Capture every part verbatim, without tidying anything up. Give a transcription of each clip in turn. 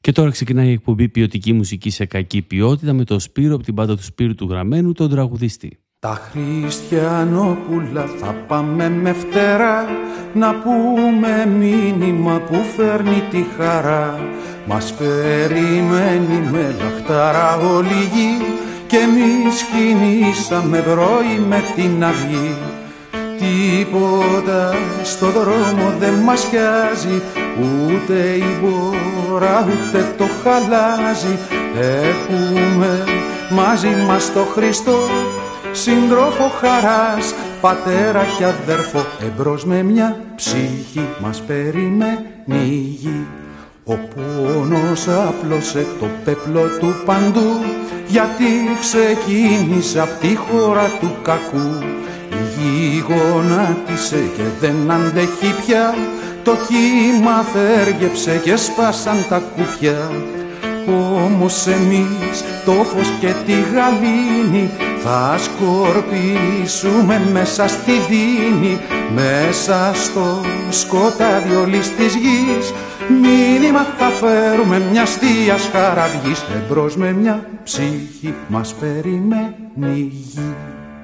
Και τώρα ξεκινάει η εκπομπή Ποιοτική Μουσική σε Κακή Ποιότητα με τον Σπύρο από την πάντα του Σπύρου του Γραμμένου, τον τραγουδιστή. Τα Χριστιανόπουλα θα πάμε με φτερά να πούμε μήνυμα που φέρνει τη χαρά. Μας περιμένει με λαχτάρα όλη γη και εμείς κινήσαμε πρωί με την αυγή. Τίποτα στο δρόμο δεν μας πιάζει, ούτε η μπόρα ούτε το χαλάζι. Έχουμε μαζί μας το Χριστό, συντρόφο χαράς, πατέρα και αδέρφο. Εμπρός με μια ψυχή μας περιμένει η γη. Ο πόνος άπλωσε το πέπλο του παντού, γιατί ξεκίνησε απ' τη χώρα του κακού. Η γη γονάτισε και δεν αντέχει πια, το κύμα θέργεψε και σπάσαν τα κουπιά. Όμως εμείς το φως και τη γαλήνη θα σκορπίσουμε μέσα στη δίνη, μέσα στο σκοτάδι όλης της γης. Μήνυμα θα φέρουμε μια θείας χαραυγής, εμπρός με μια ψυχή μας περιμένει η γη.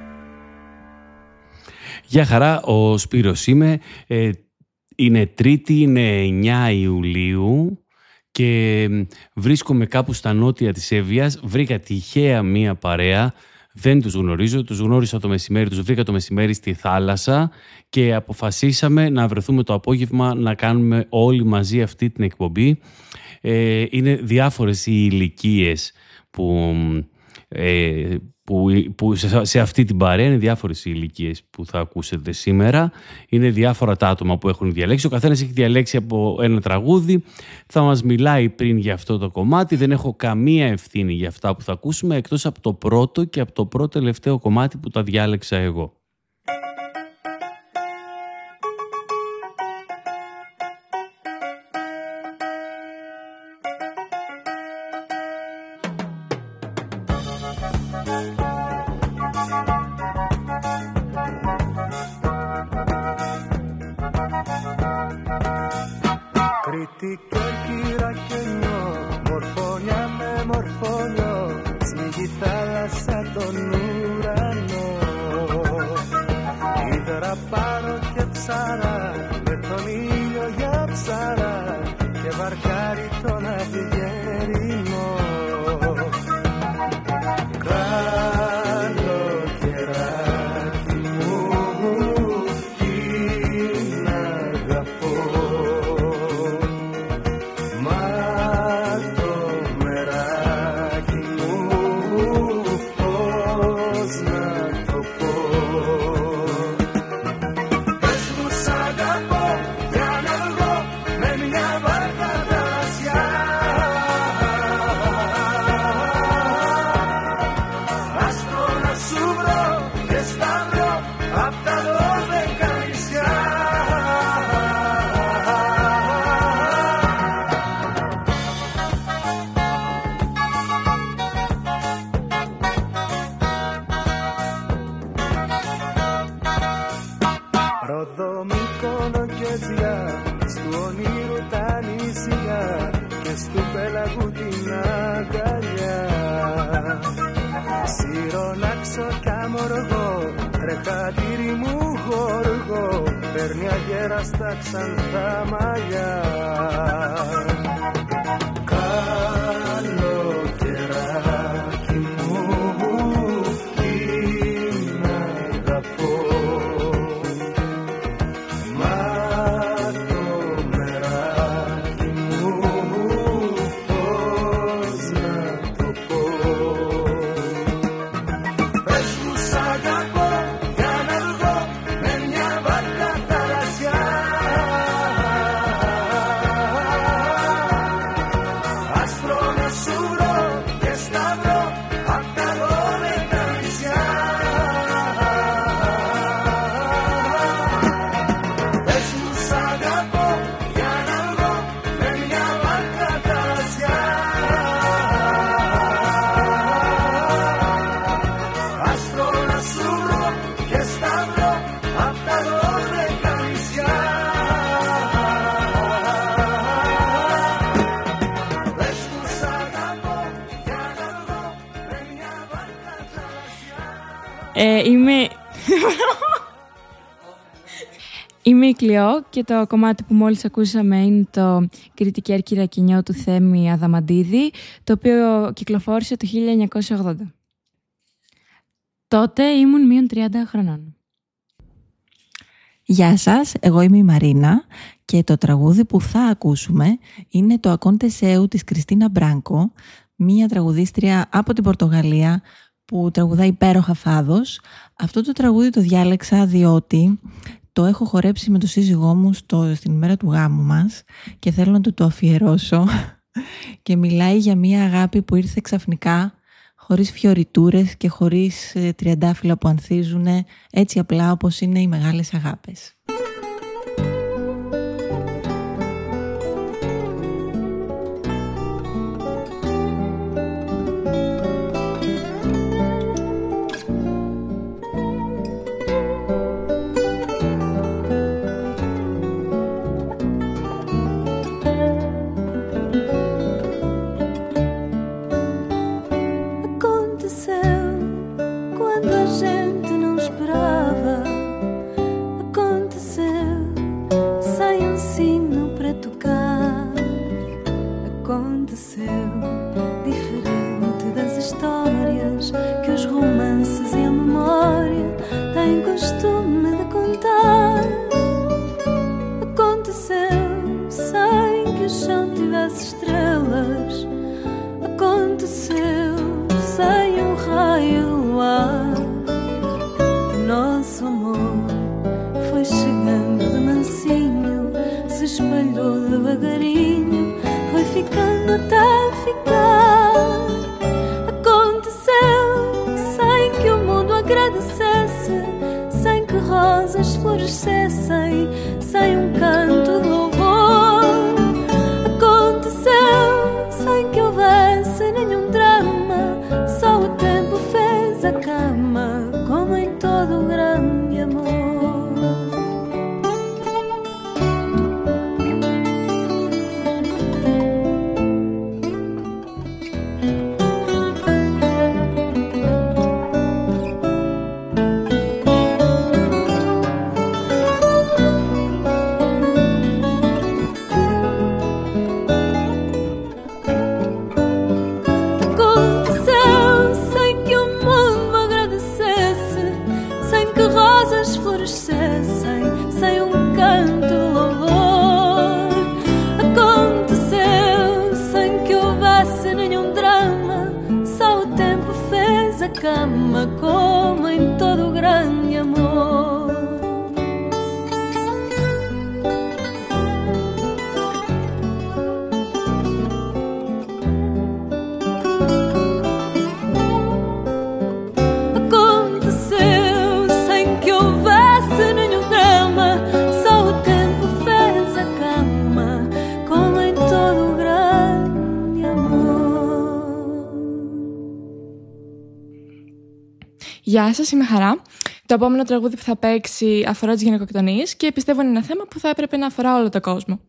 Γεια χαρά, ο Σπύρος είμαι. Ε, είναι Τρίτη, είναι εννιά Ιουλίου και βρίσκομαι κάπου στα νότια της Εύβοιας. Βρήκα τυχαία μία παρέα, δεν τους γνωρίζω, τους γνώρισα το μεσημέρι, τους βρήκα το μεσημέρι στη θάλασσα και αποφασίσαμε να βρεθούμε το απόγευμα να κάνουμε όλοι μαζί αυτή την εκπομπή. Ε, είναι διάφορες οι ηλικίες που... Ε, Που, που σε, σε αυτή την παρέα είναι διάφορες οι ηλικίες που θα ακούσετε σήμερα. Είναι διάφορα τα άτομα που έχουν διαλέξει. Ο καθένας έχει διαλέξει από ένα τραγούδι. Θα μας μιλάει πριν για αυτό το κομμάτι. Δεν έχω καμία ευθύνη για αυτά που θα ακούσουμε, εκτός από το πρώτο και από το πρώτο τελευταίο κομμάτι που τα διάλεξα εγώ. Ε, είμαι... Είμαι η Κλειό και το κομμάτι που μόλις ακούσαμε είναι το «Κριτική Αρκυρακινιό» του Θέμη Αδαμαντίδη, το οποίο κυκλοφόρησε το χίλια εννιακόσια ογδόντα. Τότε ήμουν μείον τριάντα χρονών. Γεια σας, εγώ είμαι η Μαρίνα και το τραγούδι που θα ακούσουμε είναι το «Ακόντε Σέου» της Κριστίνα Μπράνκο, μία τραγουδίστρια από την Πορτογαλία που τραγουδά υπέροχα φάδος. Αυτό το τραγούδι το διάλεξα διότι το έχω χορέψει με τον σύζυγό μου στο, στην ημέρα του γάμου μας και θέλω να του το αφιερώσω και μιλάει για μία αγάπη που ήρθε ξαφνικά, χωρίς φιωριτούρες και χωρίς ε, τριαντάφυλλα που ανθίζουν, έτσι απλά όπως είναι οι μεγάλες αγάπες. Γεια σας, είμαι Χαρά. Το επόμενο τραγούδι που θα παίξει αφορά τις γυναικοκτονίες και πιστεύω είναι ένα θέμα που θα έπρεπε να αφορά όλο τον κόσμο.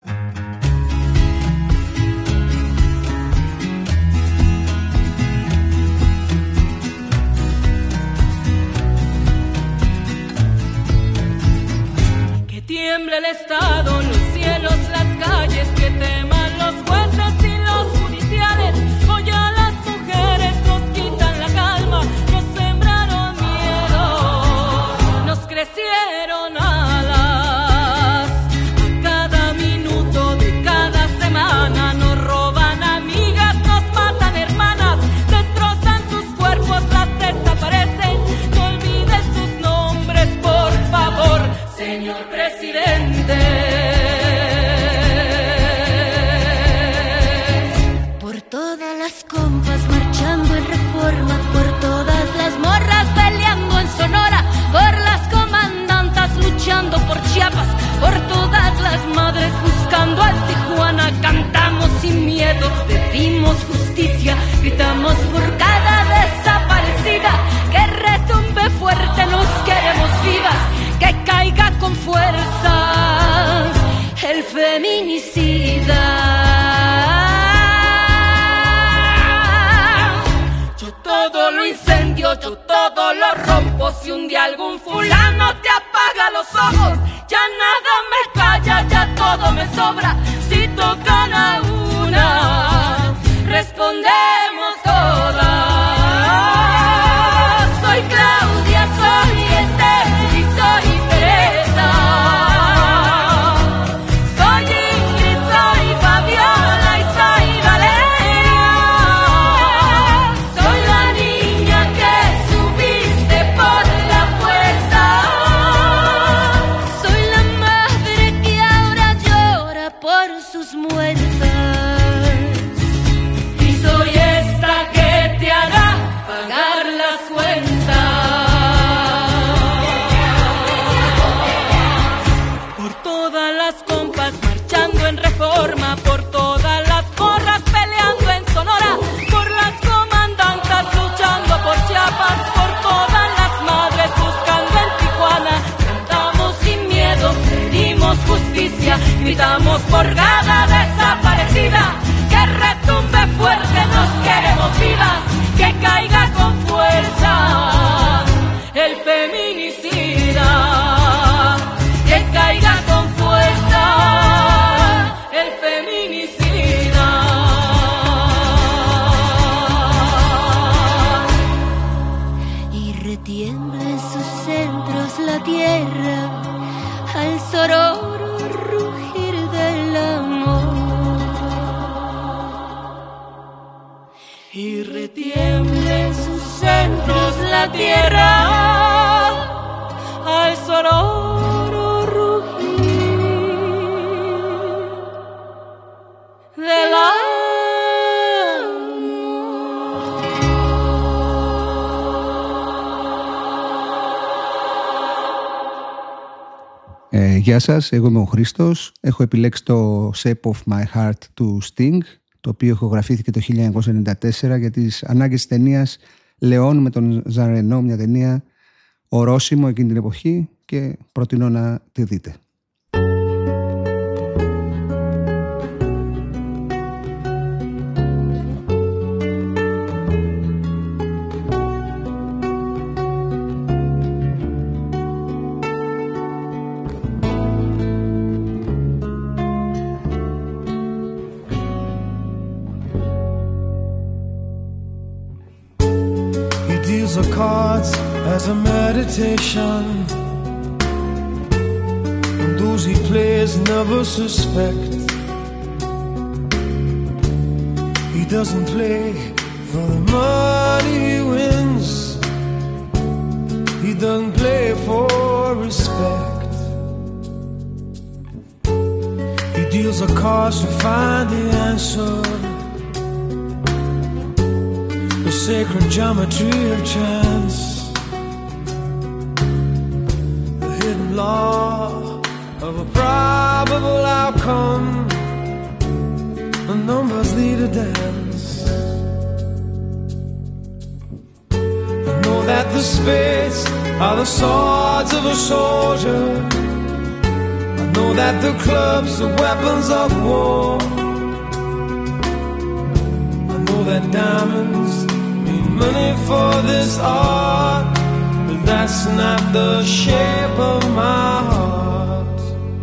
Que tiemble el Estado, los cielos, las calles, que teman los jueces y los judiciales. Hoy a las mujeres nos quitan la calma. Crecieron alas, a cada minuto de cada semana nos roban amigas, nos matan hermanas, destrozan sus cuerpos, las desaparecen, no olviden sus nombres, por favor, señor presidente. Por todas las compas marchando en Reforma, por todas las morras peleando en Sonora, por las luchando por Chiapas, por todas las madres buscando al Tijuana. Cantamos sin miedo, pedimos justicia, gritamos por cada desaparecida. Que retumbe fuerte, nos queremos vivas, que caiga con fuerza el feminicida. Yo todo lo incendio, yo todo lo rompo. cuerpo. Si un día algún fulano te apaga los ojos, ya nada me calla, ya todo me sobra. Si tocan a una, respondemos todas. Soy Claudia, soy Esther y soy Teresa. Soy Ingrid, soy Fabiola y soy Valeria. Soy la niña que subiste por la fuerza. Soy la madre que ahora llora por sus muertas. Y soy esta que te hará pagar las cuentas. Por todas las compas marchando en Reforma, por todas las porras peleando en Sonora, por las comandantas luchando por Chiapas, por todas las madres buscando en Tijuana. Cantamos sin miedo, pedimos justicia, gritamos por Gada desaparecida. Que retumbe fuerte, nos queremos vivas, que caiga con fuerza el feminicida, que caiga con fuerza el feminicida. Y retiembla en sus centros la tierra al sororo rugir del amor. Y retiembla en sus centros la tierra al sonoro rugir del amor. Ε, γεια σας, εγώ είμαι ο Χρήστος. Έχω επιλέξει το Shape of My Heart του Sting, το οποίο ηχογραφήθηκε το χίλια εννιακόσια ενενήντα τέσσερα για τις ανάγκες της ταινίας Λεόν με τον Ζαν Ρενό, μια ταινία ορόσημο εκείνη την εποχή και προτείνω να τη δείτε. The cards as a meditation, and those he plays never suspect. He doesn't play for the money he wins, he doesn't play for respect. He deals the cards to find the answer, the sacred geometry of chance, the hidden law of a probable outcome. The numbers lead a dance. I know that the spades are the swords of a soldier. I know that the clubs are weapons of war. I know that diamonds money for this art, but that's not the shape of my heart.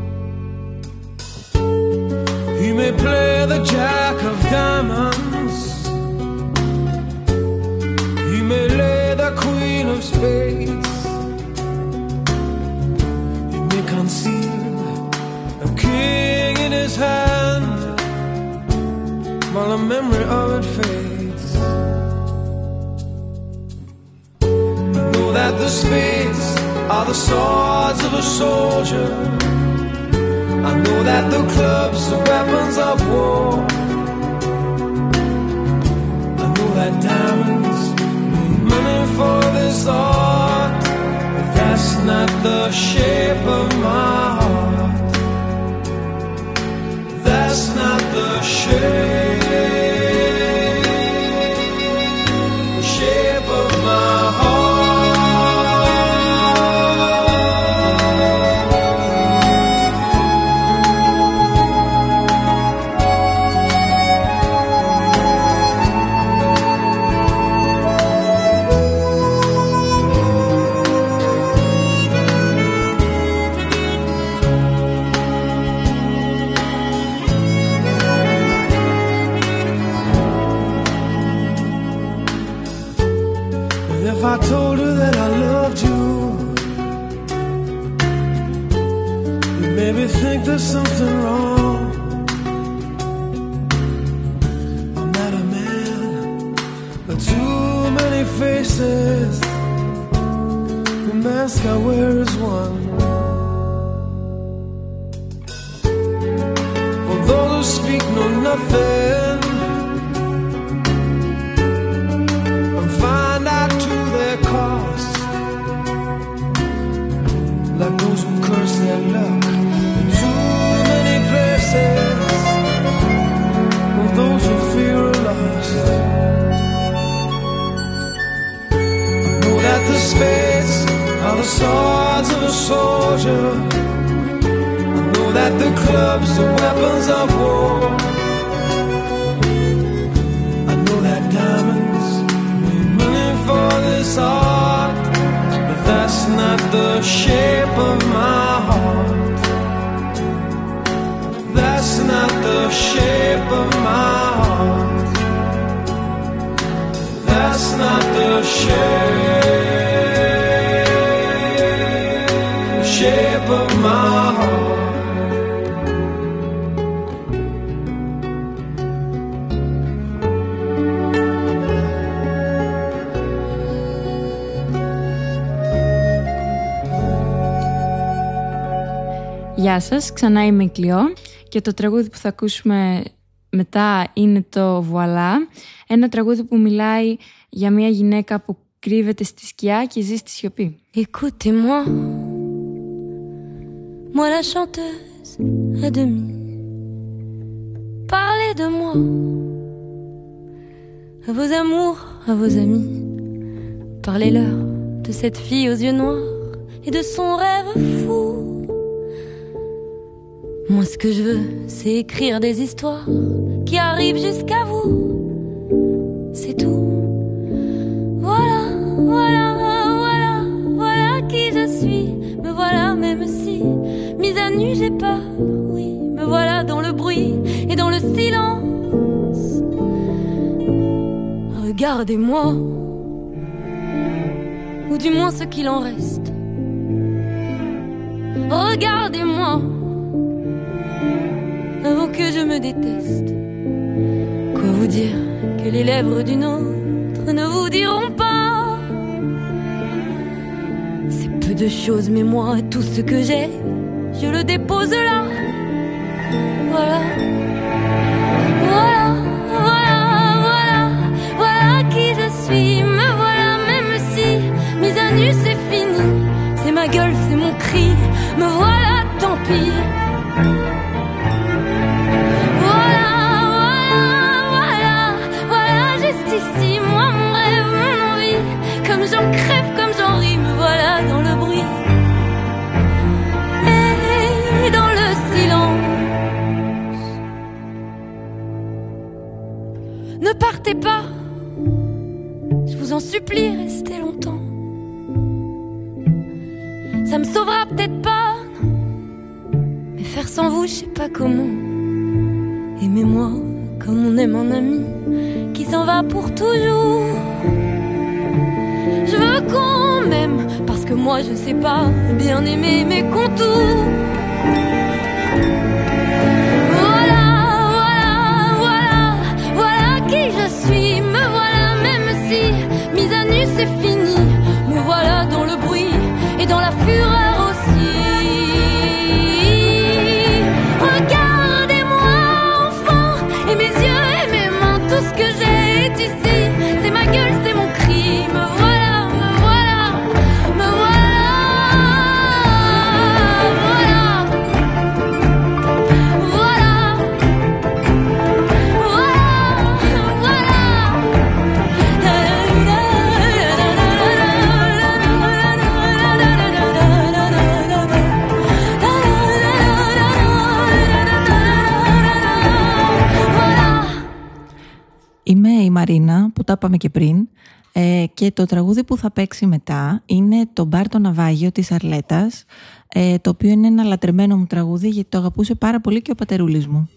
He may play the jack of diamonds, he may lay the queen of spades, he may conceal a king in his hand while the memory of it fades. That the spades are the swords of a soldier. I know that the clubs are weapons of war. I know that diamonds need money for this art, but that's not the shape of my heart. That's not the shape, shape of my heart. told her that I loved you, you made me think there's something wrong. I'm not a man, but too many faces. The mask I wear is one. For those who speak know nothing and find out to their cost, like those who curse their luck in too many places, and those who fear are lost. I know that the spades are the swords of a soldier. I know that the clubs are weapons of war. I know that diamonds mean money for this art, but that's not the shape of my heart. That's not the shape of my heart. That's not the shape shape of my heart. Γεια σας, ξανά είμαι η Κλειό και το τραγούδι που θα ακούσουμε μετά είναι το Voilà, ένα τραγούδι που μιλάει για μια γυναίκα που κρύβεται στη σκιά και ζει στη σιωπή. Écoutez-moi, moi la chanteuse à demi, parlez de moi, à vos amours, à vos amis, parlez-leur de cette fille aux yeux noirs et de son rêve fou. Moi ce que je veux, c'est écrire des histoires qui arrivent jusqu'à vous, c'est tout. Voilà, voilà, voilà, voilà qui je suis. Me voilà même si, mise à nu j'ai peur, oui. Me voilà dans le bruit et dans le silence. Regardez-moi, ou du moins ce qu'il en reste. Regardez-moi, avant que je me déteste. Quoi vous dire que les lèvres d'une autre ne vous diront pas. C'est peu de choses, mais moi, tout ce que j'ai, je le dépose là. Voilà, voilà, voilà, voilà, voilà qui je suis. Me voilà même si, mise à nu c'est fini. C'est ma gueule, c'est mon cri. Me voilà, tant pis. Ici, moi, mon rêve, mon envie, comme j'en crève, comme j'en ris, me voilà dans le bruit et dans le silence. Ne partez pas, je vous en supplie, restez longtemps. Ça me sauvera peut-être pas, mais faire sans vous, je sais pas comment. Aimez-moi comme on aime un ami qui s'en va pour toujours. Je veux qu'on m'aime parce que moi je sais pas bien aimer mes contours. Voilà, voilà, voilà, voilà qui je suis. Me voilà même si, mise à nu c'est fini. Me voilà dans le bruit et dans la fureur aussi. Regardez-moi enfant, et mes yeux et mes mains, tout ce que j'ai est ici. C'est ma gueule, c'est mon cri. Me voilà, me voilà, me voilà. Voilà, voilà, Είμαι η Μαρίνα, που τα είπαμε και πριν, ε, και το τραγούδι που θα παίξει μετά είναι το «Μπαρ το ναυάγιο» της Αρλέτας, ε, το οποίο είναι ένα λατρεμένο μου τραγούδι γιατί το αγαπούσε πάρα πολύ και ο πατερούλης μου.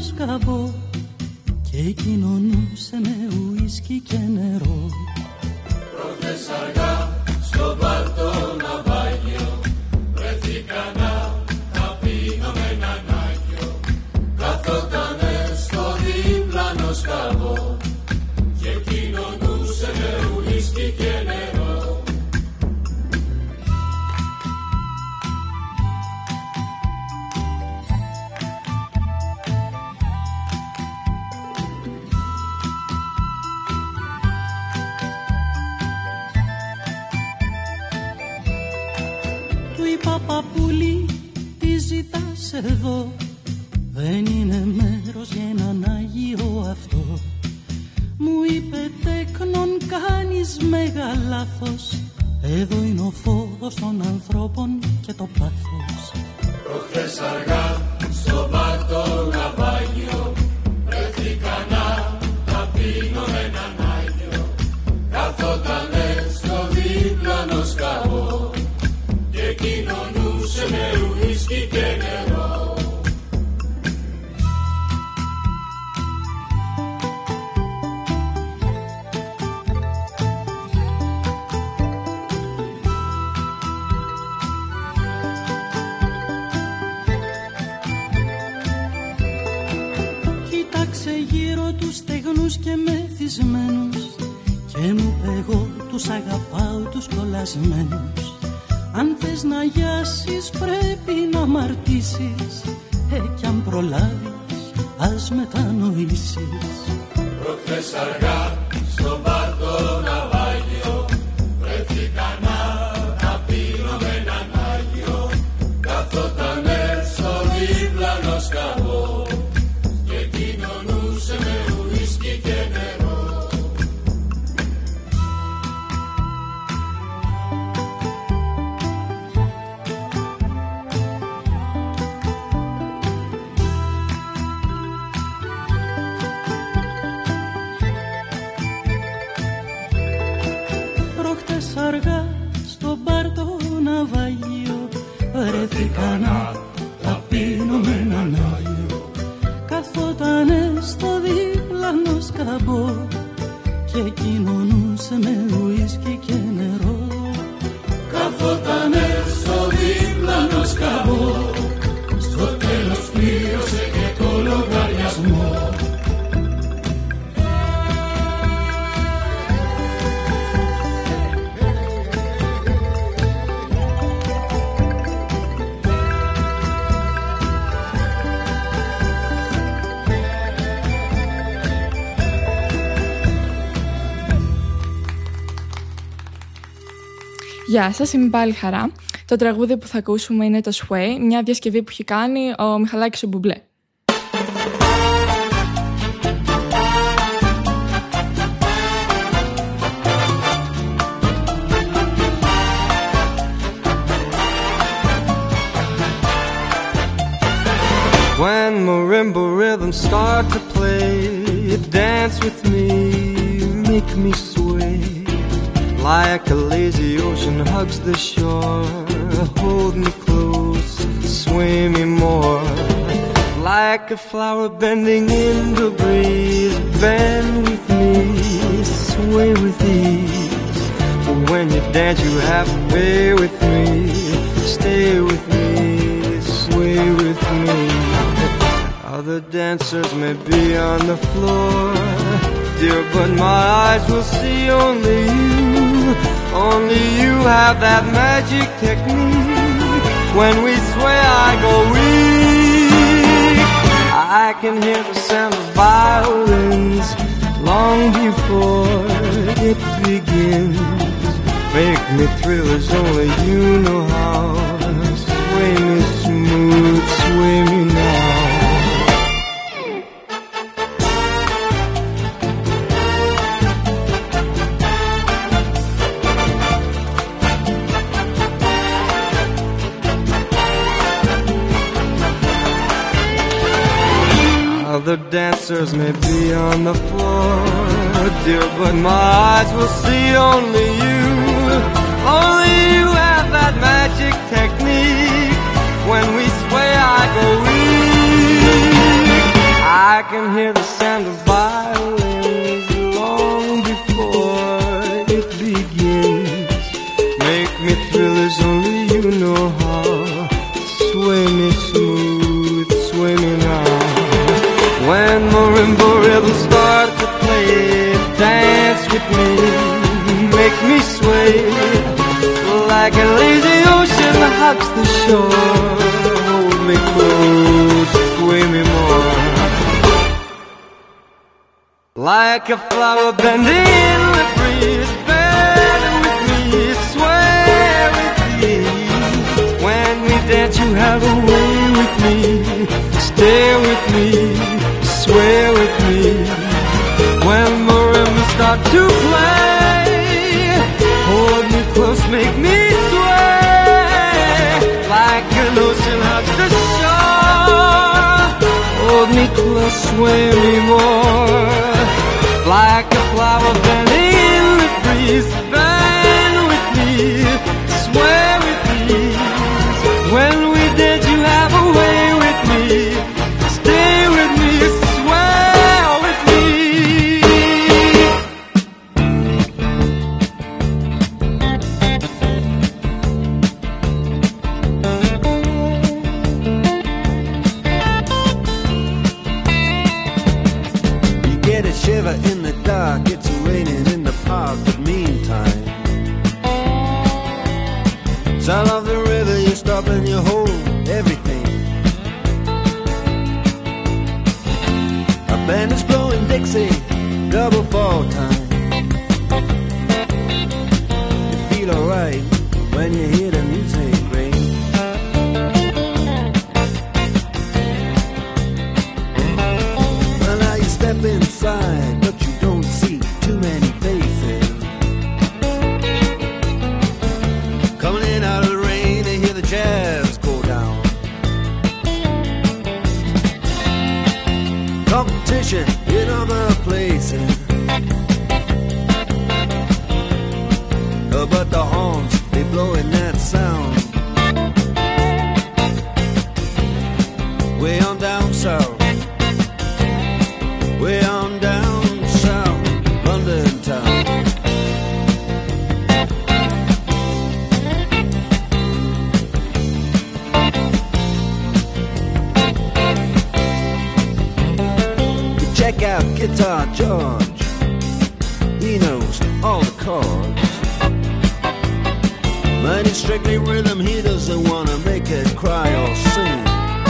σκαμπό και κοινωνούσε με ουίσκι και νερό. Προχθές αργά στο μπαρ το ναυάγιο βρέθηκα να τα πίνω με έναν άγιο. Καθότανε στο δίπλανο σκαμπό και κοινωνούσε με ουίσκι και νερό. Παππούλη, τι ζητάς εδώ? Δεν είναι μέρος για έναν Άγιο αυτό. Μου είπε τέκνον κάνεις μέγα λάθος. Εδώ είναι ο φόβος των ανθρώπων και το πάθος. Προχθές αργά στο μπαρ το ναυάγιο βρέθηκα να τα πίνω με έναν Άγιο. Καθότανε στο δίπλανο σκαμπό και κοινωνούσε με ουίσκι και νερό. Κοίταξε γύρω τους στεγνούς και μεθυσμένους και μου είπε εγώ τους αγαπάω τους κολλασμένους. Αν θες να γιάσεις πρέπει να αμαρτήσεις, ε, κι αν προλάβεις ας μετανοήσεις. Προχθές αργά στο μπαρ το ναυάγιο βρέθηκα να τα πίνω με έναν Άγιο. Καθότανε στο δίπλανο σκαμπό και κοινωνούσε με ουίσκι και νερό. Αργά στο μπαρ το ναυάγιο βρέθηκα να τα πίνω με έναν Άγιο. Καθότανε στο δίπλανο σκαμπό και κοινωνούσε με ουίσκι και νερό. Καθότανε στο δίπλανο σκαμπό, στο τέλος πλήρωσε και το λογαριασμό. Γεια σας, είμαι πάλι Χαρά. Το τραγούδι που θα ακούσουμε είναι το Sway, μια διασκευή που έχει κάνει ο Μιχαλάκης ο Μπουμπλέ. When marimba rhythms start to play, dance with me, make me sway. Like a lazy ocean hugs the shore, hold me close, sway me more. Like a flower bending in the breeze, bend with me, sway with ease. When you dance you have to pay with me, stay with me, sway with me. Other dancers may be on the floor, dear, but my eyes will see only you. Only you have that magic technique. When we sway I go weak. I can hear the sound of violins long before it begins. Make me thrill as only you know how. Sway me smooth, sway me now. Other dancers may be on the floor, dear, but my eyes will see only you. Only you have that magic technique. When we sway I go weak. can hear the sound of violins long before it begins. Make me thrill as only you know how. Sway me smooth, sway me now. When marimba rhythms start to play, dance with me, make me sway. Like a lazy ocean hugs the shore. Hold me close, sway me more. Like a flower bending in the breeze, bend with me, sway with me. When we dance you have a way with me. Stay with me, sway with me. When marimbas start to play, hold me close, make me sway. Like an ocean hugs the shore. Hold me close, sway me more. Like a flower bending in the breeze, bend with me, sway with me. When we dance you have a way with me. Stay with me, sway with me. You get a shiver in the dark, it's raining in the park, but meantime, sound of the river, you stop and you hold everything. A band is blowing Dixie, double fall time. You feel alright when you hear the music ring. Well, now you step inside, but you don't see too many faces. Coming in out of the rain, they hear the jazz go down. Competition in other places, uh, but the horns, they blowing that sound. Way on down south, way on down south, London town. Check out Guitar George, he knows all the chords. But it's strictly rhythm, he doesn't want to make it cry or sing.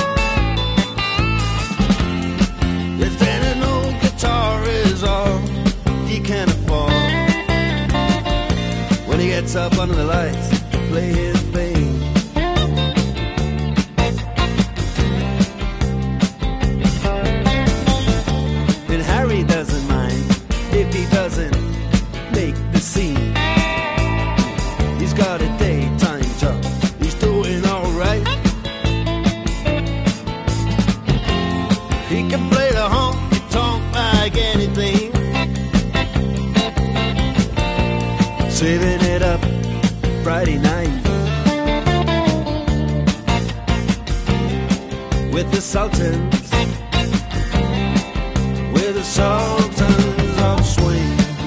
If then an old guitar is all he can afford, when he gets up under the lights to play his thing, and Harry doesn't mind if he doesn't make the scene. He's got a daytime job, he's doing alright. He can play the honky-tonk like anything, saving it up Friday night with the Sultans, with the Sultans of Swing.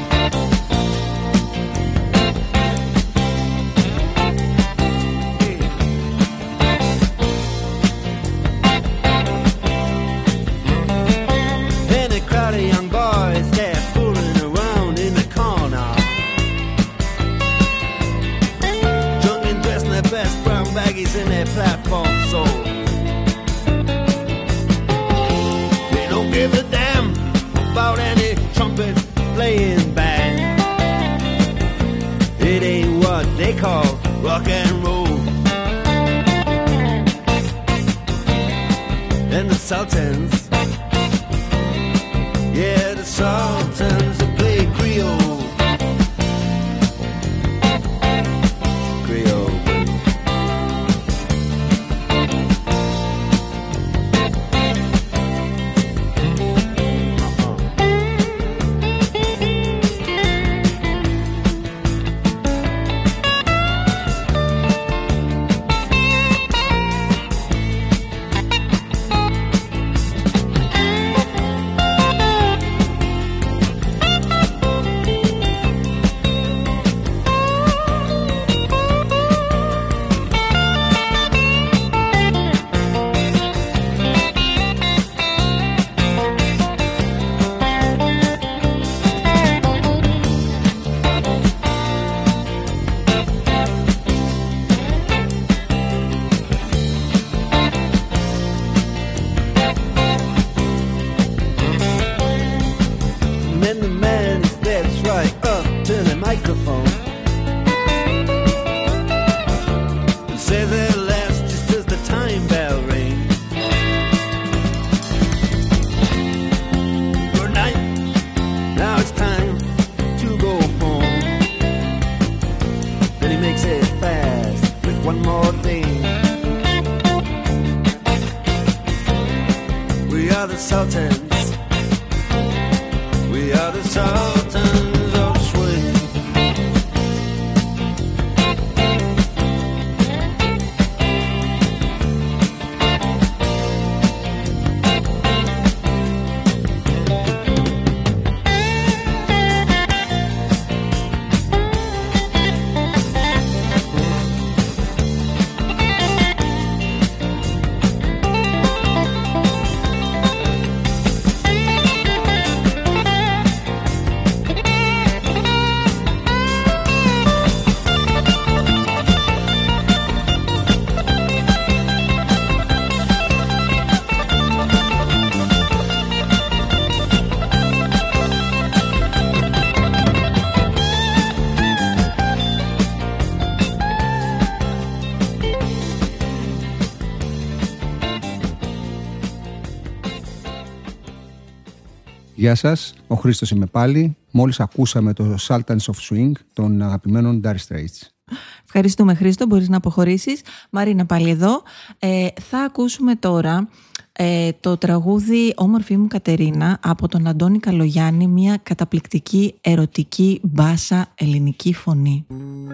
And a crowd of young boys, they're fooling around in the corner, drunk and dressed in their best brown baggies in their platform soles. They don't give a damn about any trumpet playing band. It ain't what they call rock and roll. And the Sultans, yeah, the Sultans that play Creole. Creole. microphone and say their last just as the time bell rings. Good night, now it's time to go home. Then he makes it fast with one more thing. We are the Sultans, we are the Sultans of Swing. Γεια σας, ο Χρήστος είμαι πάλι. Μόλις ακούσαμε το Sultans of Swing των αγαπημένων Dire Straits. Ευχαριστούμε Χρήστο, μπορείς να αποχωρήσεις. Μαρίνα πάλι εδώ. Ε, θα ακούσουμε τώρα ε, το τραγούδι «Όμορφη μου Κατερίνα» από τον Αντώνη Καλογιάννη, μια καταπληκτική ερωτική μπάσα ελληνική φωνή.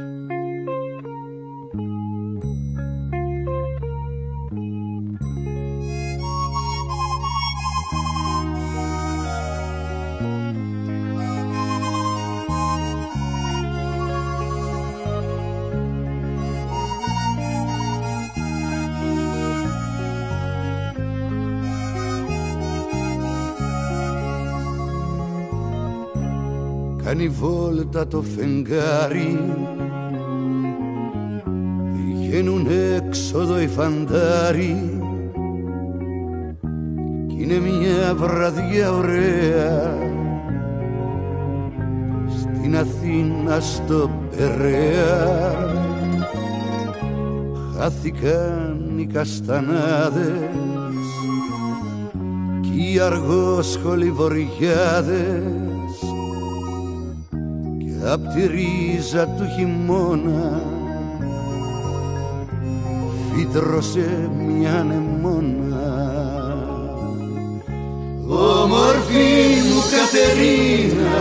Κάνει βόλτα το φεγγάρι, βγαίνουν έξοδο οι φαντάροι κι είναι μια βραδιά ωραία στην Αθήνα στο Περαία. Χάθηκαν οι καστανάδες κι οι αργόσχολοι βοριάδες απ' τη ρίζα του χειμώνα φύτρωσε μια ανεμόνα. Όμορφη μου Κατερίνα,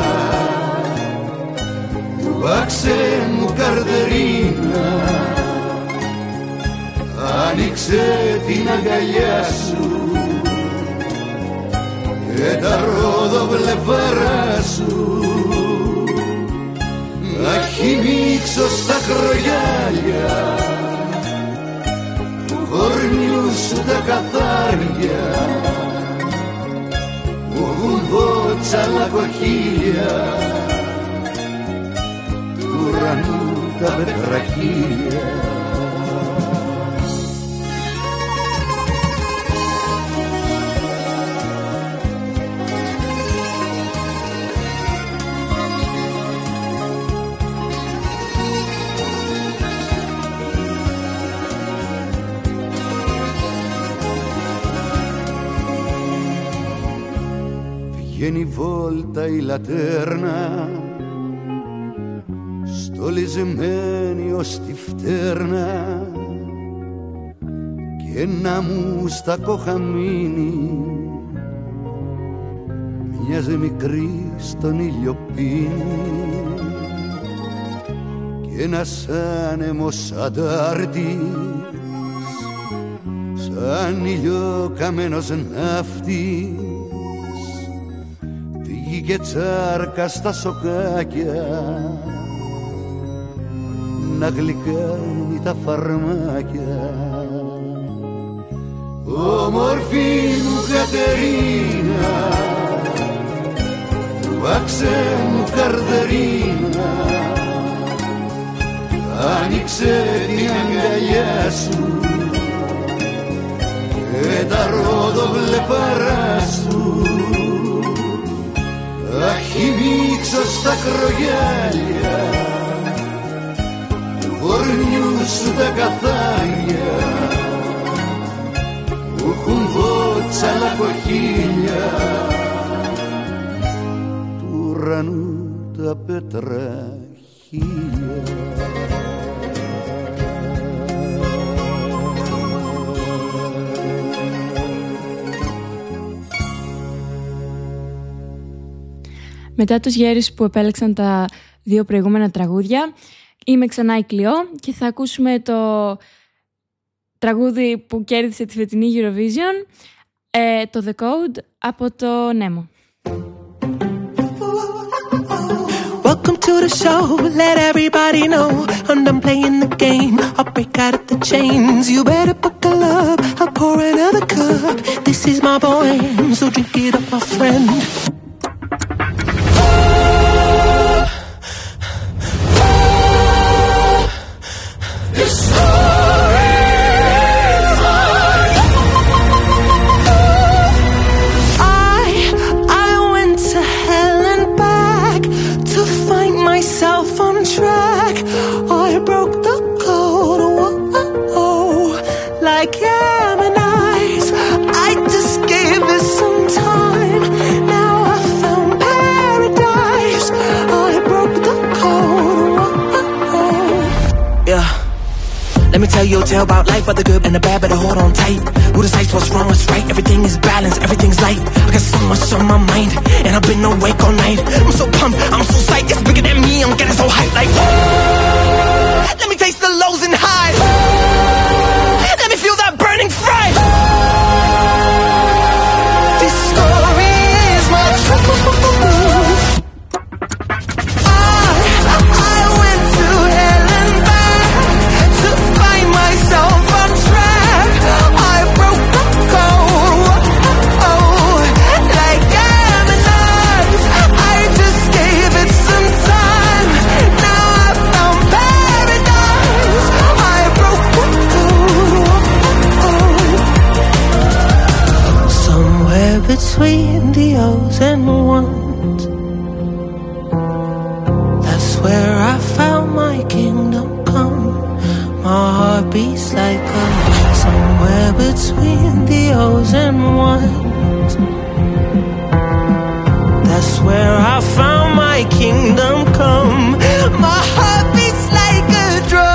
βάξε μου καρδερίνα, άνοιξε την αγκαλιά σου και τα ρόδοβλεφαρά σου να χυμίξω στα κρογιάλια του χορνιού σου τα καθάρια που βουβώ τσαλακοχίλια του ουρανού τα πετραχίλια. Βγαίνει βόλτα η λατέρνα στολισμένη ως τη φτέρνα και ένα μουστακό χαμίνι μοιάζει μικρή στον ήλιο πίνει και ένας άνεμος αντάρτης σαν ήλιο-καμένος ναύτης και τσάρκα στα σοκάκια να γλυκάνει τα φαρμάκια. Όμορφη μου Κατερίνα, βάξε μου καρδερίνα, άνοιξε την αγκαλιά σου και τα ρόδοβλεφαρά σου να χυμίξω στα κρογιάλια νιούσου τα καθάρια που έχουν βότσα λακκοχίλια του ουρανού τα πετραχίλια. Μετά τους γέρους που επέλεξαν τα δύο προηγούμενα τραγούδια, είμαι ξανά η Κλειό και θα ακούσουμε το τραγούδι που κέρδισε τη φετινή Eurovision, ε, το The Code από το Nemo. Welcome to the show, let everybody know I'm done playing the game, I'll break out of the chains. You better buckle up, I'll pour another cup. This is my poem, so drink it up, my friend. Let me tell you a tale about life, for the good and the bad, better hold on tight. Who decides what's wrong, what's right? Everything is balanced, everything's light. I got so much on my mind, and I've been awake all night. I'm so pumped, I'm so psyched, it's bigger than me, I'm getting so hyped like whoa. Let me taste the lows and highs. Let me feel that burning fright. This story is my truth. Between the O's and ones, that's where I found my kingdom come. My heart beats like a somewhere between the O's and ones. That's where I found my kingdom come. My heart beats like a drum.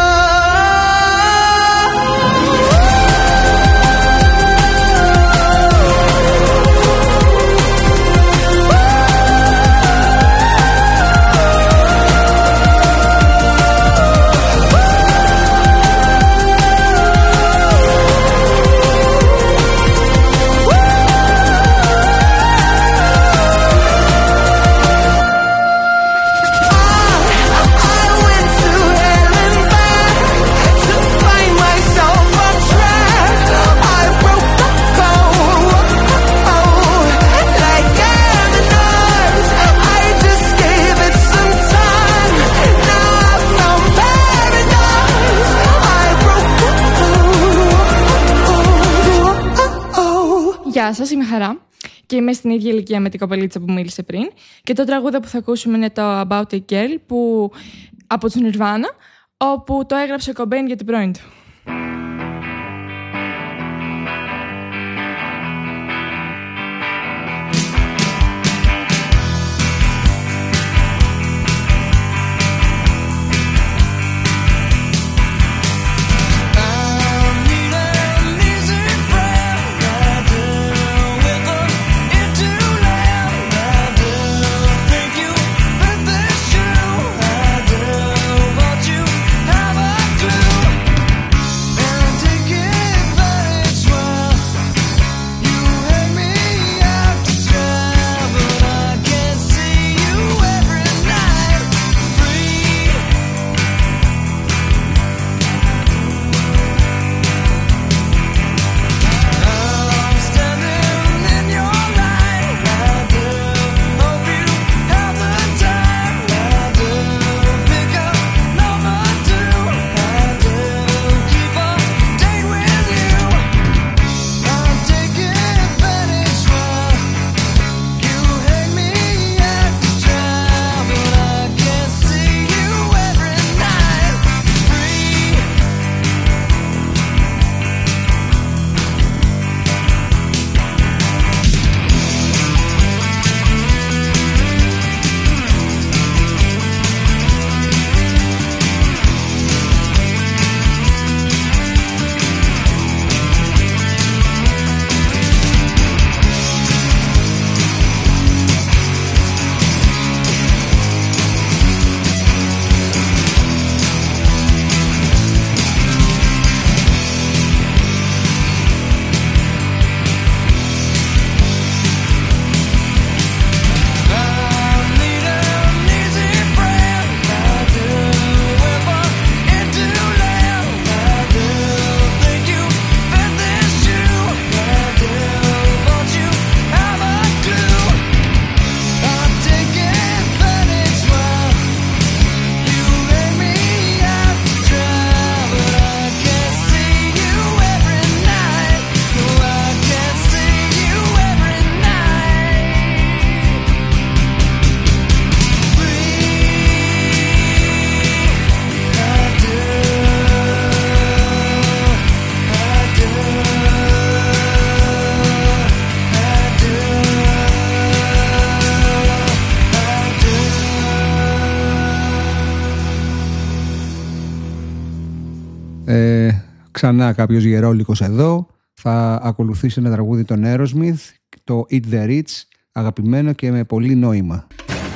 Γεια σας, είμαι Χαρά και είμαι στην ίδια ηλικία με την κοπελίτσα που μίλησε πριν και το τραγούδι που θα ακούσουμε είναι το About a Girl που, από τους Nirvana, όπου το έγραψε ο Cobain για την πρώην του. Have a clue. Ξανά κάποιος γερόλικος εδώ. Θα ακολουθήσει ένα τραγούδι των Aerosmith, το Eat the Rich, αγαπημένο και με πολύ νόημα.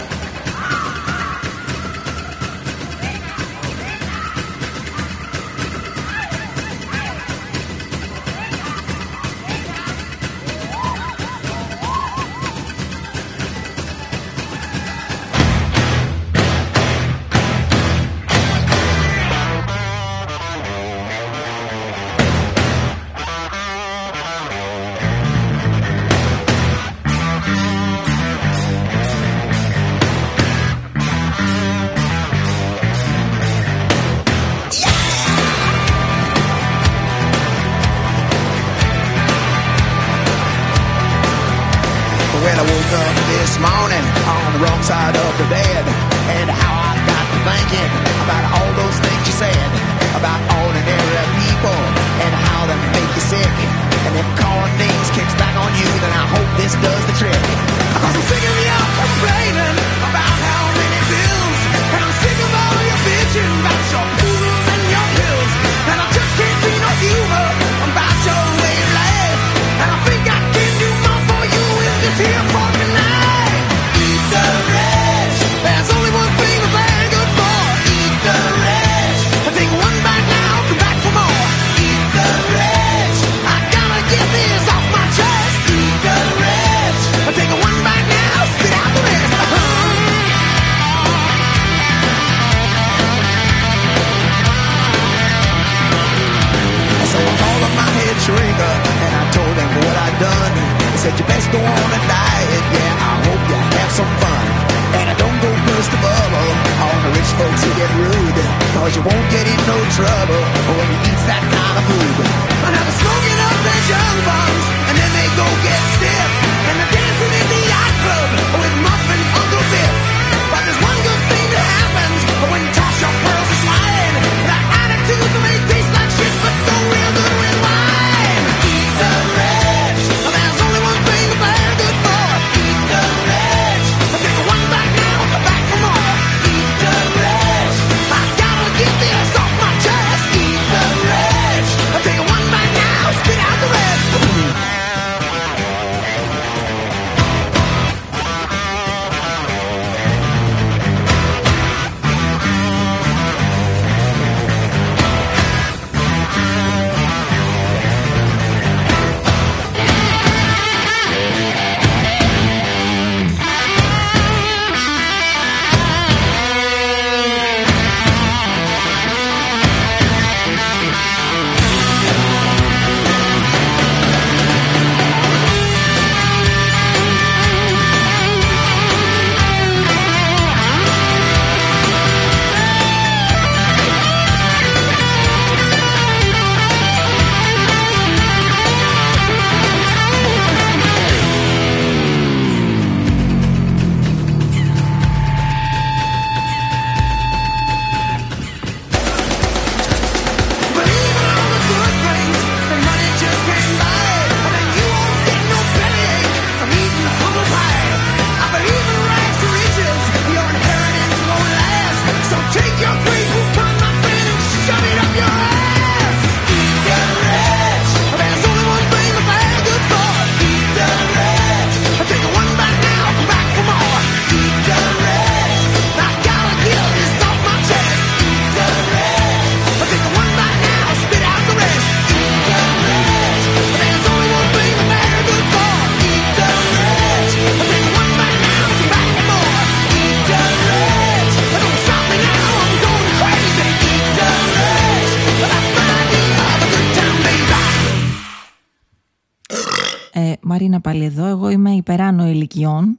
Μαρίνα πάλι εδώ. Εγώ είμαι υπεράνω ηλικιών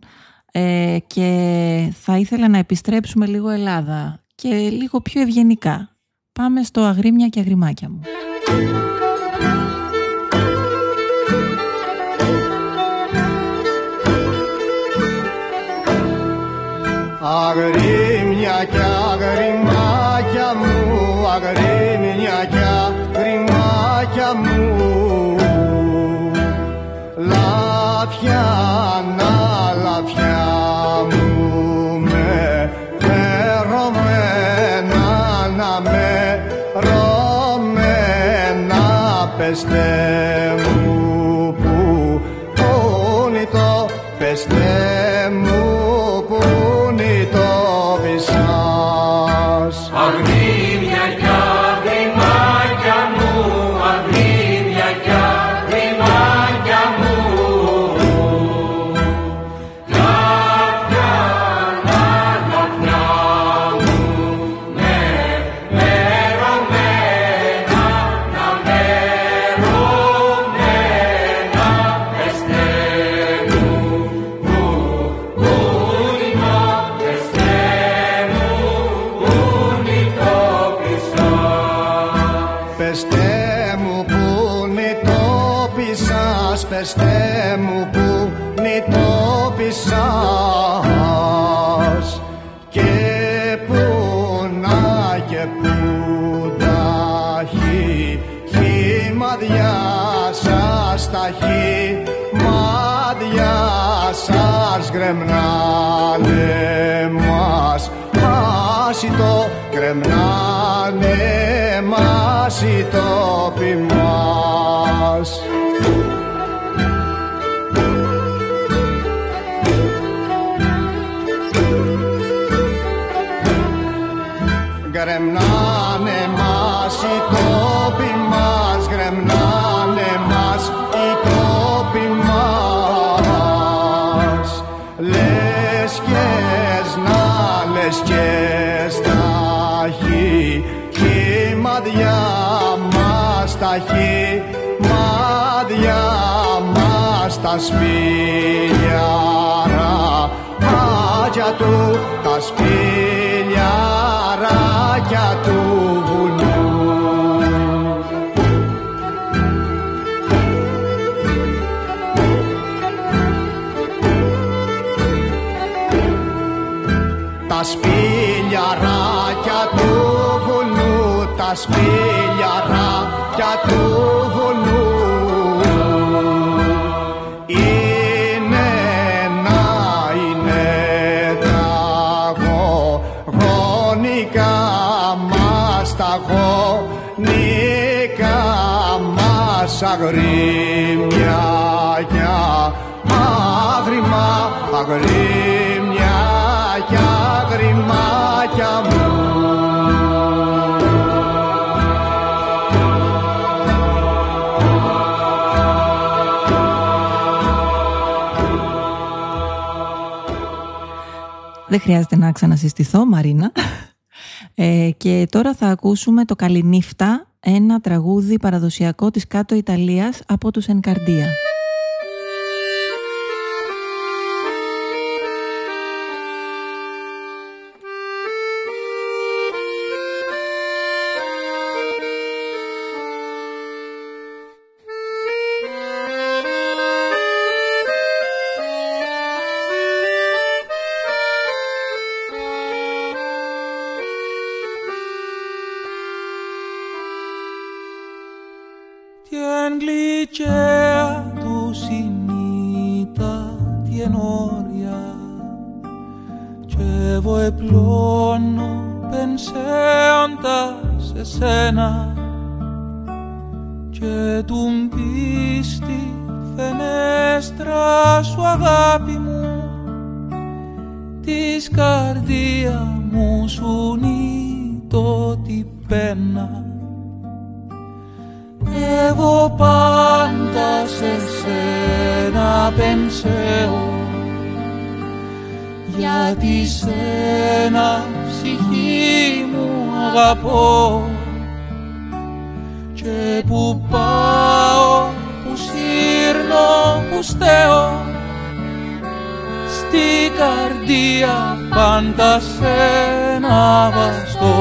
ε, και θα ήθελα να επιστρέψουμε λίγο Ελλάδα και λίγο πιο ευγενικά. Πάμε στο αγρίμια και αγριμάκια μου. Αγρίμια και αγριμάκια μου, αγρίμια και αγριμάκια μου, λαφιά να λαφιά μου, με ρωμένα να με ρωμένα. πεστε μου που πούνε το, πεστε μου πούνε το πισάς. Αγρίμια κι αγριμάκια μου, αγρίμια κι αγριμάκια μου, λαφιά, να λαφιά μου, με μερωμένα, να μερωμένα, πεστε μου που πούνε το, πεστε μου πούνε το πισάς. Πεστε μου πούνε το πισάς, πεστε μου πούνε το πισάς, και που να και που ταχύ, χι μαδιά σας ταχύ, μαδιά σας γκρεμνάνε μας, άσιτο γκρεμνάνε μας οι τόποι μας. Γκρεμνάνε μας οι τόποι μας, γκρεμνάνε μας οι τόποι μας. Λες και να λες και σταχύ, χι μαδιά μας ταχύ, μαδιά μας τα σπήλιαρα, άκια του τα σπήλιαράκια του βουνού. Τα σπήλιαράκια του βουνού, τα σπήλιαράκια του βουνού, είναι να είναι τα γονικά μας, τα γονικά μας αγρίμια κι αγριμά, αγρίμια κι αγριμάκια μου. Δεν χρειάζεται να ξανασυστηθώ, Μαρίνα. Ε, και τώρα θα ακούσουμε το Καληνύφτα, ένα τραγούδι παραδοσιακό της Κάτω Ιταλίας από τους Ενκαρδία. Glicea tu sinita tienoria, ce voi plono penseontas σε σένα, και του μπίστη φενέστρα σου αγάπη μου, της καρδία μου σου νήτω την πένα. Εγώ πάντα σε σένα πενσέω, γιατί σένα ψυχή μου αγαπώ, και που πάω, που σύρνω, που στέω, στη καρδία πάντα σένα βαστώ.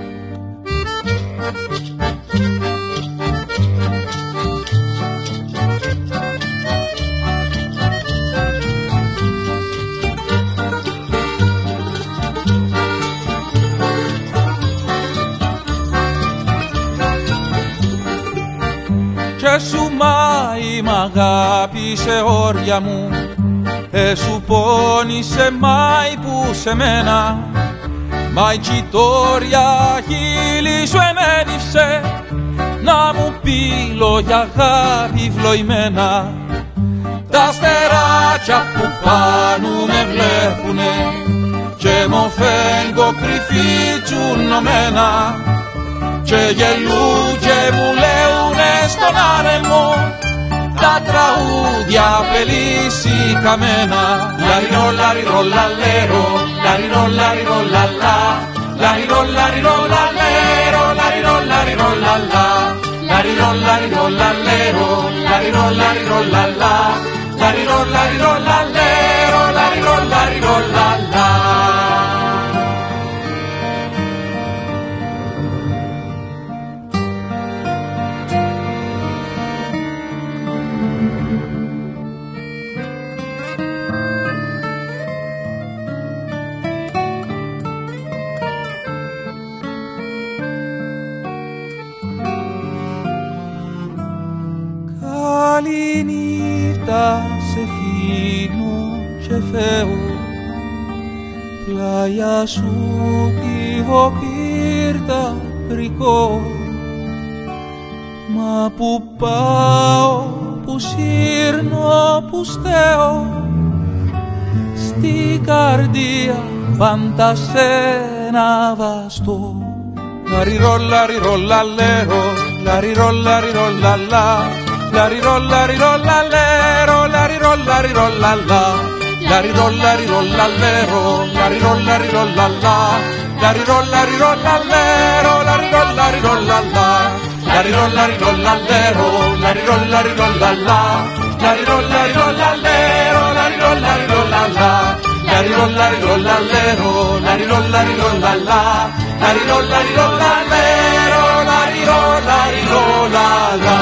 Και σου μάει μ' αγάπησε όρια μου, ε σου πόνισε μάι που σε μένα, μάι τσιτόρια χείλη σου εμένυψε, να μου πει λόγια αγάπη βλοημένα. Τα αστεράκια που πάνω με βλέπουνε και μ' φέγγω κρυφή τσουρνωμένα και γελούν και μου λέουνε στον άνεμο τα τραγούδια πελίσι καμένα. Λαριρό, λαριρό, λαλέρο, λαριρό, λαριρό, λαλά, λαριρό, λαριρό, λαλέρο, λαριρό, λαριρό, λαλά, λαριρό, λαριρό, λαλέρο, λαριρό, λαριρό, λαλά, λαριρό, λαριρό, λαλέρο, λαριρό, λαριρό, λαλά. Καληνύχτα σε φίνω και φεύγω, πλάια σου κύβω κύρτα πρικό. Μα που πάω, που σύρνω, που στέω, στην καρδία πάντα σένα βαστώ. Λαριρό, λαριρό, λαλέρο, λαριρό, λαριρό, λαλά, λαριρό, λαριρό, λαλέρο, λαριρό, λαριρό, λαλά, λαριρό, λαριρό, λαλέρο, λαριρό, λαριρό, λαλά, λαριρό, λαριρό, λαλέρο, λαριρό, λαριρό, λαλά, λαριρό, λαριρό, λαλέρο, λαριρό, λαριρό, λαλά, λαριρό, λαριρό, λαλέρο, λαριρό, λαριρό, λαλά, λαριρό, λαριρό, λαλέρο, λαριρό, λαριρό, λαλά, λαριρό, λαριρό, λαλέρο, λαριρό, λαριρό, λαλά.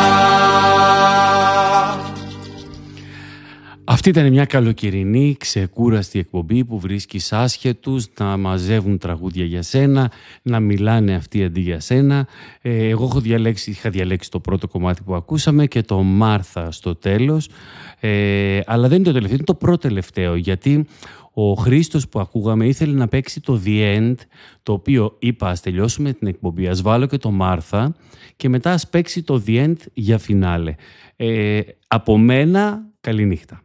Αυτή ήταν μια καλοκαιρινή, ξεκούραστη εκπομπή που βρίσκεις άσχετους να μαζεύουν τραγούδια για σένα, να μιλάνε αυτοί αντί για σένα. Ε, εγώ έχω διαλέξει, είχα διαλέξει το πρώτο κομμάτι που ακούσαμε και το Μάρθα στο τέλος. Ε, αλλά δεν είναι το τελευταίο, είναι το πρώτο τελευταίο, γιατί ο Χρήστος που ακούγαμε ήθελε να παίξει το The End, το οποίο είπα ας τελειώσουμε την εκπομπή, ας βάλω και το Μάρθα και μετά ας παίξει το The End για φινάλε. Ε, από μένα, καληνύχτα.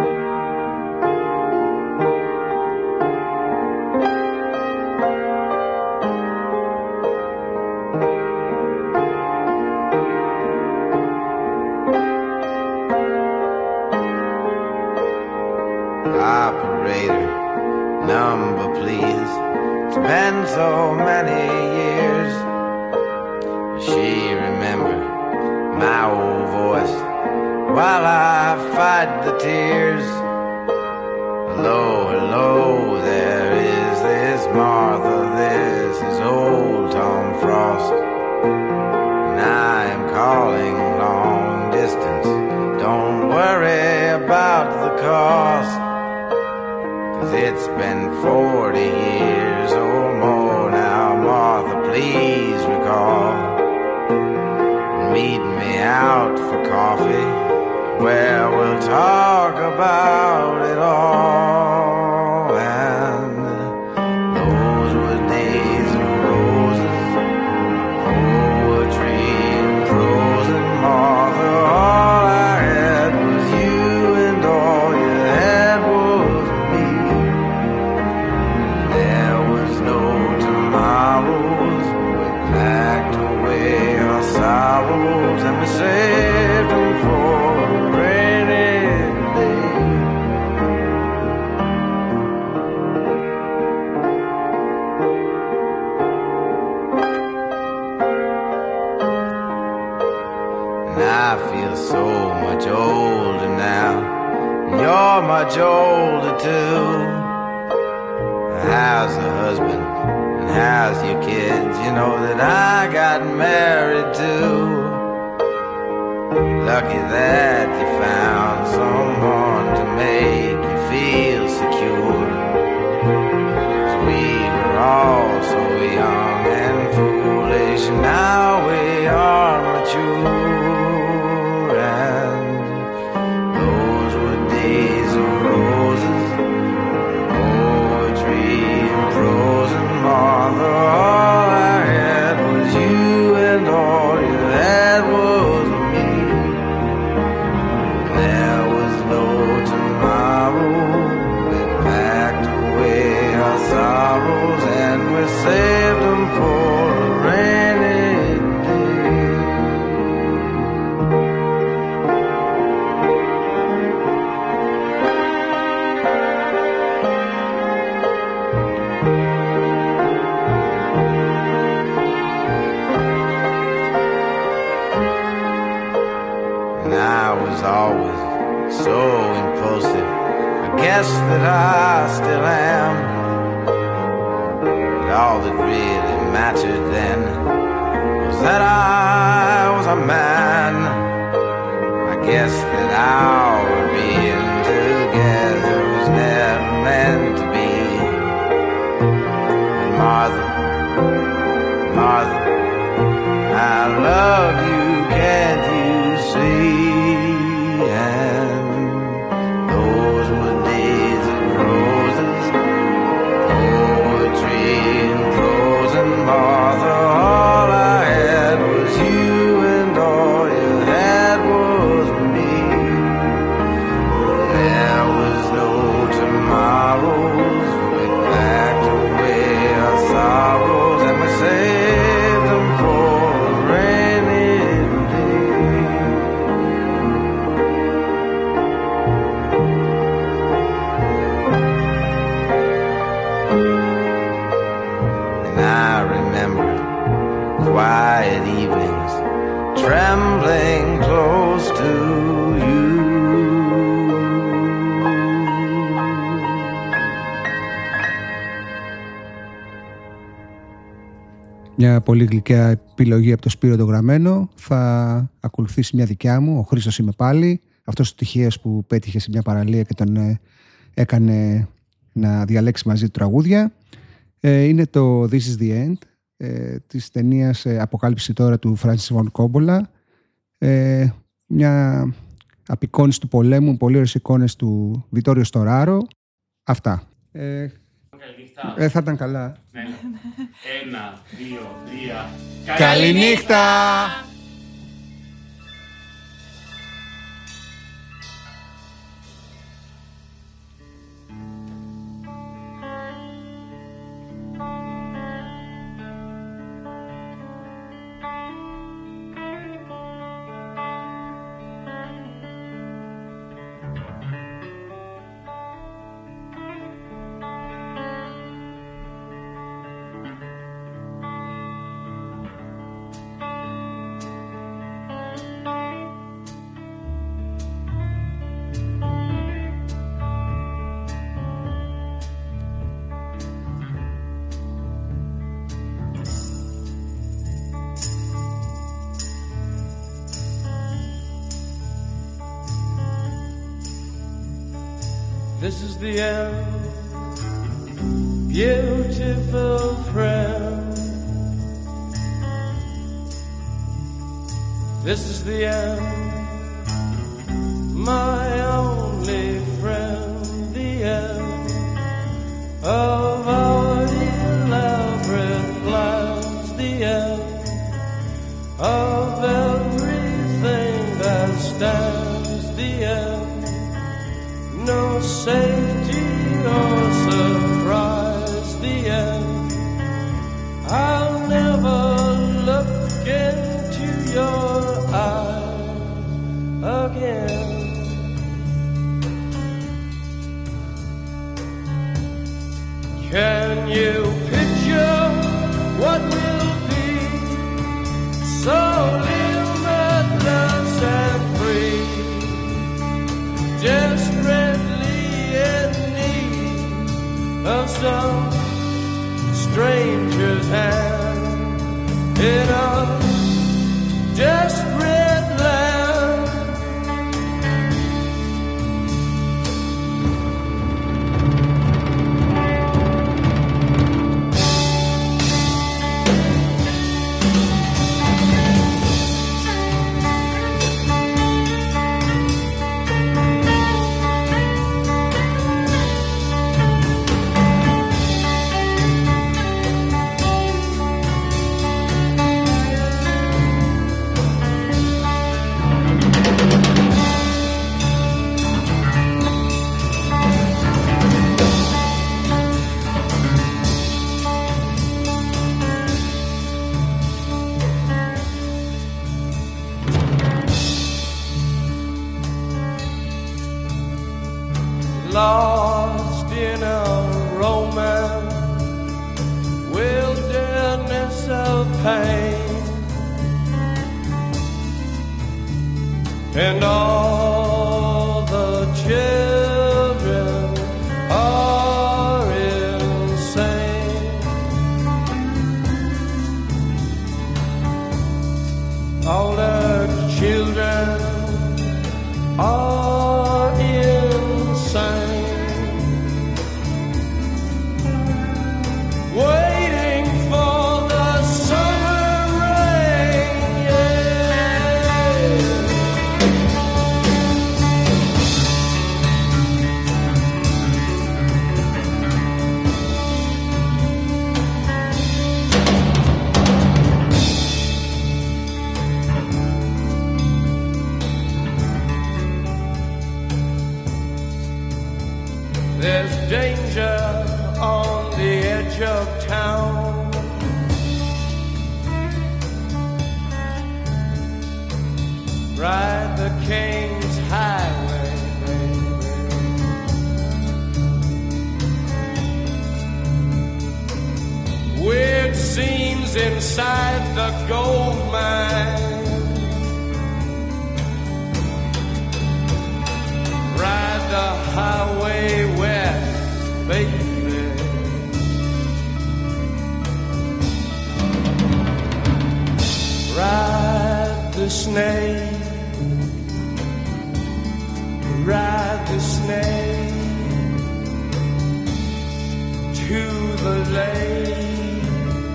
Operator, number please. It's been so many years. She remember my old voice while I fight the tears. Hello, hello, there is this Martha, this is old Tom Frost, and I am calling long distance. Don't worry about the cost. It's been forty years or more now, Martha, please recall. Meet me out for coffee, where we'll talk about it all. And those were days of roses, poetry and prose, and Martha, all I had was you, and all you had was me. There was no tomorrows, we packed away our sorrows, and we saved them for a rainy day. And I feel so much older now, and you're much older too. How's the husband, and how's your kids? You know that I got married too. Lucky that you found someone to make you feel secure. 'Cause we were all so young and foolish, now we are mature. And those were days of roses, poetry and prose, and Martha, all I had was you, and all you had was guess that I still am. But all that really mattered then was that I was a man. I guess that our being together was never meant to be. And Martha, Martha, I love you, can't you see? And those were days of roses, poetry and prose, and Martha, all I had was you, and all you had was me. There was no tomorrows, we packed away our sorrows, and we saved them for a rainy day. And I remember quiet evenings, trembling close to you. Μια πολύ γλυκιά επιλογή από το Σπύρο το Γραμμένο. Θα ακολουθήσει μια δικιά μου, ο Χρήστος είμαι πάλι. Αυτός ο τυχαίος που πέτυχε σε μια παραλία και τον ε, έκανε να διαλέξει μαζί του τραγούδια. Ε, είναι το This is the End, ε, της ταινίας ε, Αποκάλυψη τώρα του Francis Ford Coppola. Ε, μια απεικόνιση του πολέμου, πολύ ωραίες εικόνες του Βιτόριο Στοράρο. Αυτά. Ε, ε, θα ήταν καλά. Ναι. Ένα, δύο, τρία. Καληνύχτα! This is the end, beautiful friend. This is the end, my only friend. The end of our elaborate plans. The end of everything that stands. The end. No safety or surprise, the end. I'll never look into your eyes again. Can you picture what will be so limitless and free? Desperately in need of some stranger's hand in a desperate land. Lost in a romance, wilderness of pain, and all the children There's danger on the edge of town. Ride the King's Highway, baby. Weird scenes inside the gold mine. Ride the highway west, baby. Ride the snake. Ride the snake to the lake,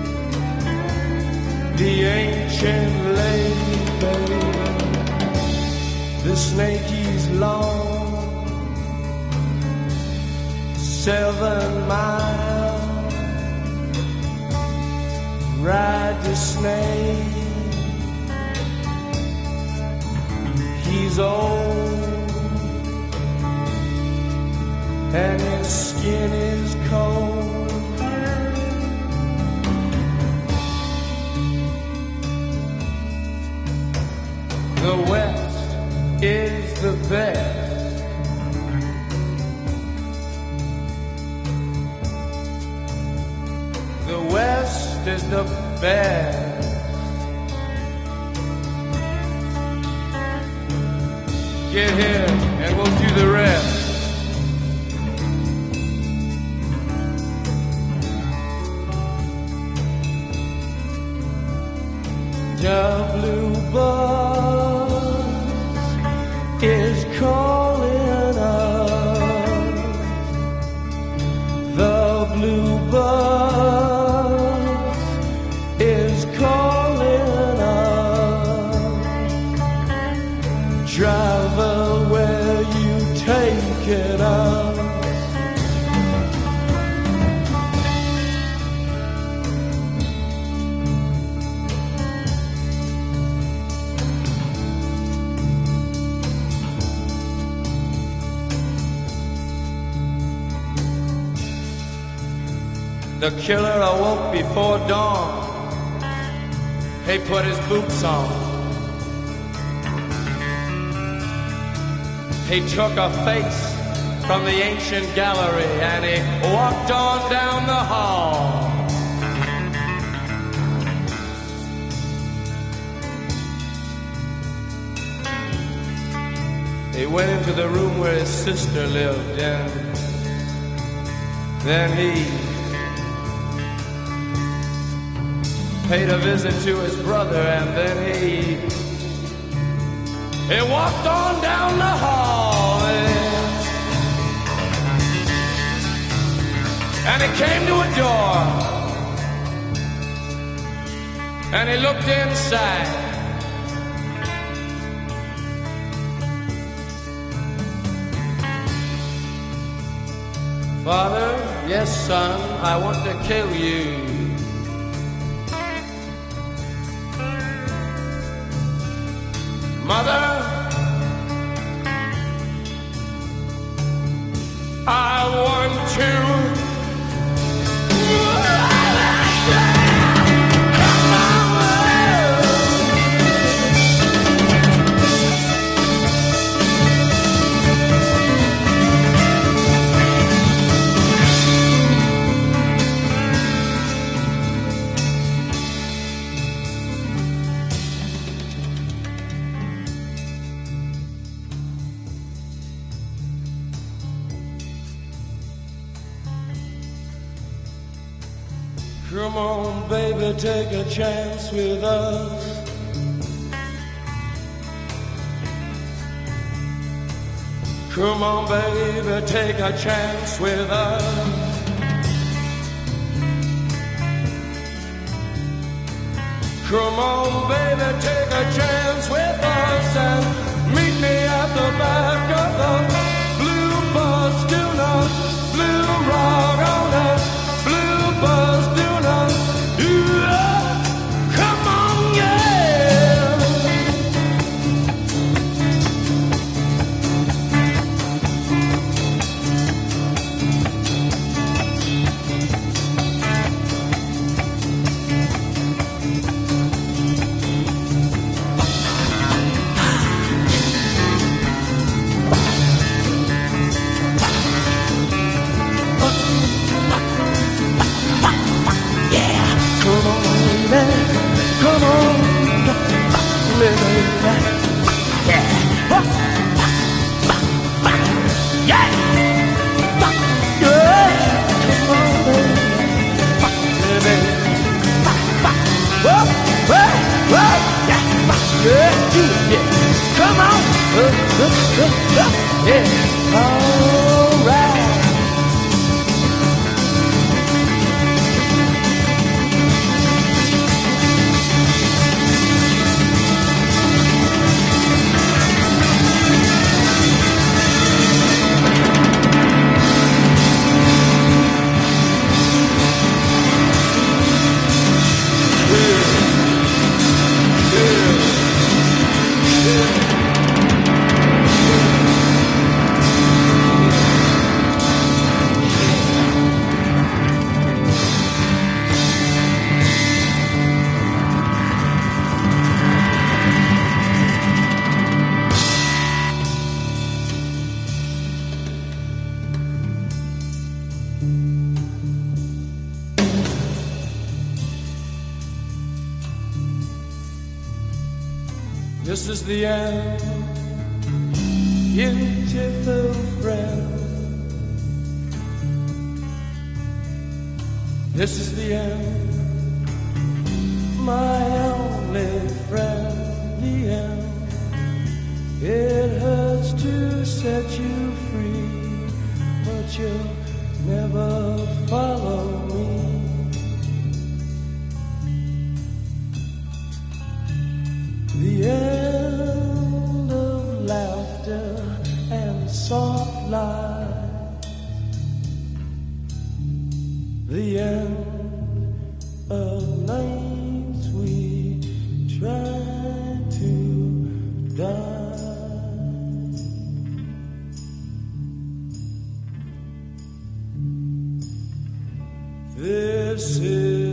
the ancient lake, baby. The snake is long, seven miles. Ride the snake. He's old and his skin is cold. The West is the best. The West is the best. Get here and we'll do the rest. The blue bus is calling us. The blue bus is calling us. Driver, where you taking us? The killer awoke before dawn. He put his boots on. He took a face from the ancient gallery and he walked on down the hall. He went into the room where his sister lived, and then he paid a visit to his brother, and then he he walked on down the hall, and, and he came to a door, and he looked inside. Father, yes, son, I want to kill you. Mother, I want to. Come on, baby, take a chance with us. Come on, baby, take a chance with us. Come on, baby, take a chance with us and meet me at the back of the blue bus. Do not blue rock on us. Blue bus, do not. Yeah. Come on, yeah. This is the end, beautiful friend. This is the end, my only friend. The end. It hurts to set you free, but you'll never follow me. The end of laughter and soft light. The end of nights we try to die. This is